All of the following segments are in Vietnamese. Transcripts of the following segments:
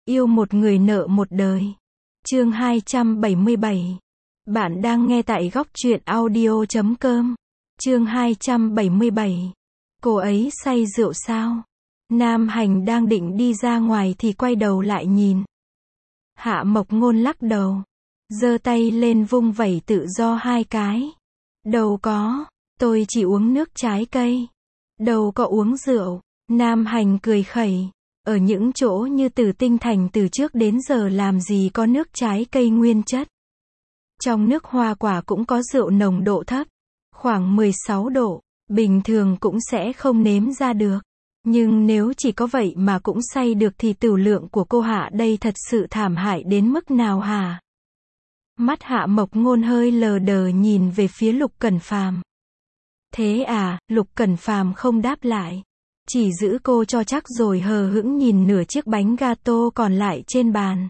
Yêu một người nợ một đời. Chương 277. Bạn đang nghe tại góc truyện audio.com. Chương 277. Cô ấy say rượu sao? Nam Hành đang định đi ra ngoài thì quay đầu lại nhìn. Hạ Mộc Ngôn lắc đầu, giơ tay lên vung vẩy tự do hai cái. Đâu có, tôi chỉ uống nước trái cây. Đâu có uống rượu. Nam Hành cười khẩy. Ở những chỗ như Tử Tinh Thành từ trước đến giờ làm gì có nước trái cây nguyên chất. Trong nước hoa quả cũng có rượu nồng độ thấp, khoảng 16 độ, bình thường cũng sẽ không nếm ra được. Nhưng nếu chỉ có vậy mà cũng say được thì tửu lượng của cô Hạ đây thật sự thảm hại đến mức nào hả? Mắt Hạ Mộc Ngôn hơi lờ đờ nhìn về phía Lục Cẩn Phàm. Thế à? Lục Cẩn Phàm không đáp lại, chỉ giữ cô cho chắc rồi hờ hững nhìn nửa chiếc bánh gato còn lại trên bàn.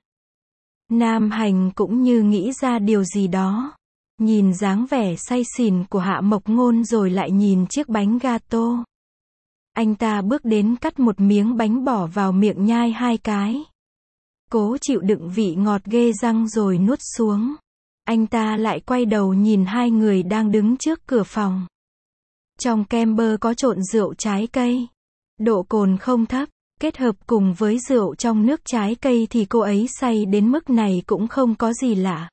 Nam Hành cũng như nghĩ ra điều gì đó, nhìn dáng vẻ say xỉn của Hạ Mộc Ngôn rồi lại nhìn chiếc bánh gato. Anh ta bước đến cắt một miếng bánh bỏ vào miệng nhai hai cái. Cố chịu đựng vị ngọt ghê răng rồi nuốt xuống. Anh ta lại quay đầu nhìn hai người đang đứng trước cửa phòng. Trong kem bơ có trộn rượu trái cây. Độ cồn không thấp, kết hợp cùng với rượu trong nước trái cây thì cô ấy say đến mức này cũng không có gì lạ.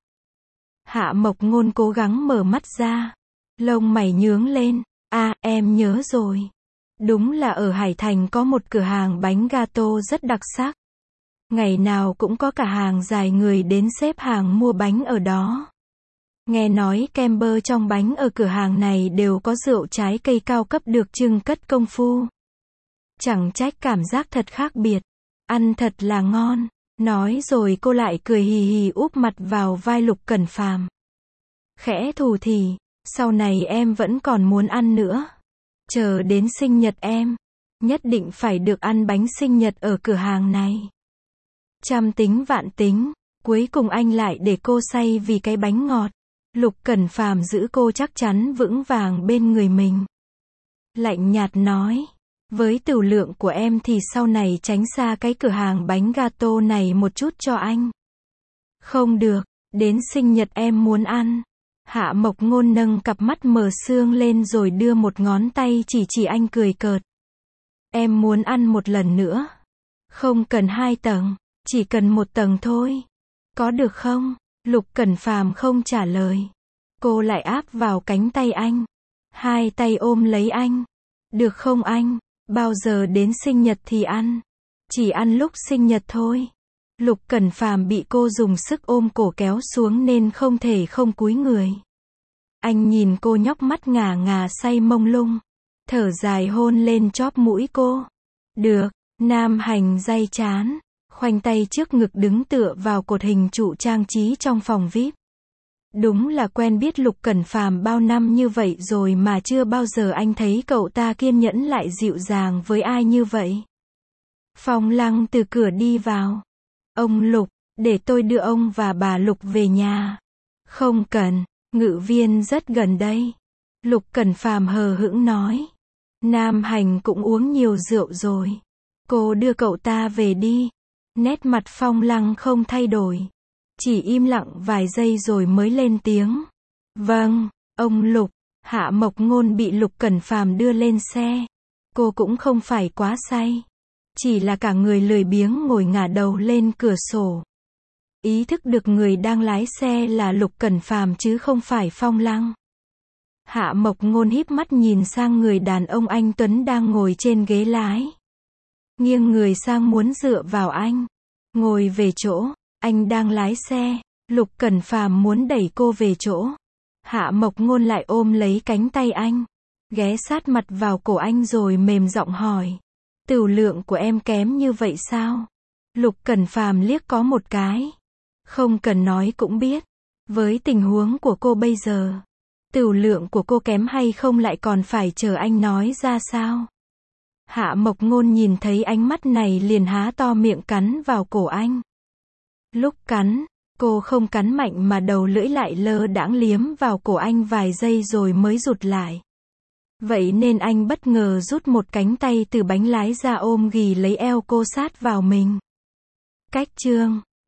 Hạ Mộc Ngôn cố gắng mở mắt ra. Lông mày nhướng lên. À, em nhớ rồi. Đúng là ở Hải Thành có một cửa hàng bánh gato rất đặc sắc. Ngày nào cũng có cả hàng dài người đến xếp hàng mua bánh ở đó. Nghe nói kem bơ trong bánh ở cửa hàng này đều có rượu trái cây cao cấp được trưng cất công phu. Chẳng trách cảm giác thật khác biệt. Ăn thật là ngon. Nói rồi cô lại cười hì hì úp mặt vào vai Lục Cẩn Phàm. Khẽ thù thì, sau này em vẫn còn muốn ăn nữa. Chờ đến sinh nhật em, nhất định phải được ăn bánh sinh nhật ở cửa hàng này. Trăm tính vạn tính, cuối cùng anh lại để cô say vì cái bánh ngọt. Lục Cẩn Phàm giữ cô chắc chắn vững vàng bên người mình. Lạnh nhạt nói, với tửu lượng của em thì sau này tránh xa cái cửa hàng bánh gato này một chút cho anh. Không được, đến sinh nhật em muốn ăn. Hạ Mộc Ngôn nâng cặp mắt mờ sương lên rồi đưa một ngón tay chỉ anh cười cợt. Em muốn ăn một lần nữa. Không cần 2 tầng, chỉ cần 1 tầng thôi. Có được không? Lục Cẩn Phàm không trả lời. Cô lại áp vào cánh tay anh. Hai tay ôm lấy anh. Được không anh? Bao giờ đến sinh nhật thì ăn. Chỉ ăn lúc sinh nhật thôi. Lục Cẩn Phàm bị cô dùng sức ôm cổ kéo xuống nên không thể không cúi người. Anh nhìn cô nhóc mắt ngà ngà say mông lung. Thở dài hôn lên chóp mũi cô. Được. Nam Hành day chán. Khoanh tay trước ngực đứng tựa vào cột hình trụ trang trí trong phòng VIP. Đúng là quen biết Lục Cẩn Phàm bao năm như vậy rồi mà chưa bao giờ anh thấy cậu ta kiên nhẫn lại dịu dàng với ai như vậy. Phong Lăng từ cửa đi vào. Ông Lục, để tôi đưa ông và bà Lục về nhà. Không cần, Ngự Viên rất gần đây. Lục Cẩn Phàm hờ hững nói. Nam Hành cũng uống nhiều rượu rồi. Cô đưa cậu ta về đi. Nét mặt Phong Lăng không thay đổi. Chỉ im lặng vài giây rồi mới lên tiếng. Vâng, ông Lục. Hạ Mộc Ngôn bị Lục Cẩn Phàm đưa lên xe. Cô cũng không phải quá say. Chỉ là cả người lười biếng ngồi ngả đầu lên cửa sổ. Ý thức được người đang lái xe là Lục Cẩn Phàm chứ không phải Phong Lăng. Hạ Mộc Ngôn híp mắt nhìn sang người đàn ông anh tuấn đang ngồi trên ghế lái. Nghiêng người sang muốn dựa vào anh. Ngồi về chỗ. Anh đang lái xe. Lục Cẩn Phàm muốn đẩy cô về chỗ. Hạ Mộc Ngôn lại ôm lấy cánh tay anh. Ghé sát mặt vào cổ anh rồi mềm giọng hỏi. Tửu lượng của em kém như vậy sao? Lục Cẩn Phàm liếc có một cái. Không cần nói cũng biết. Với tình huống của cô bây giờ, tửu lượng của cô kém hay không lại còn phải chờ anh nói ra sao? Hạ Mộc Ngôn nhìn thấy ánh mắt này liền há to miệng cắn vào cổ anh. Lúc cắn, cô không cắn mạnh mà đầu lưỡi lại lơ đãng liếm vào cổ anh vài giây rồi mới rụt lại. Vậy nên anh bất ngờ rút một cánh tay từ bánh lái ra ôm ghì lấy eo cô sát vào mình. Cách chương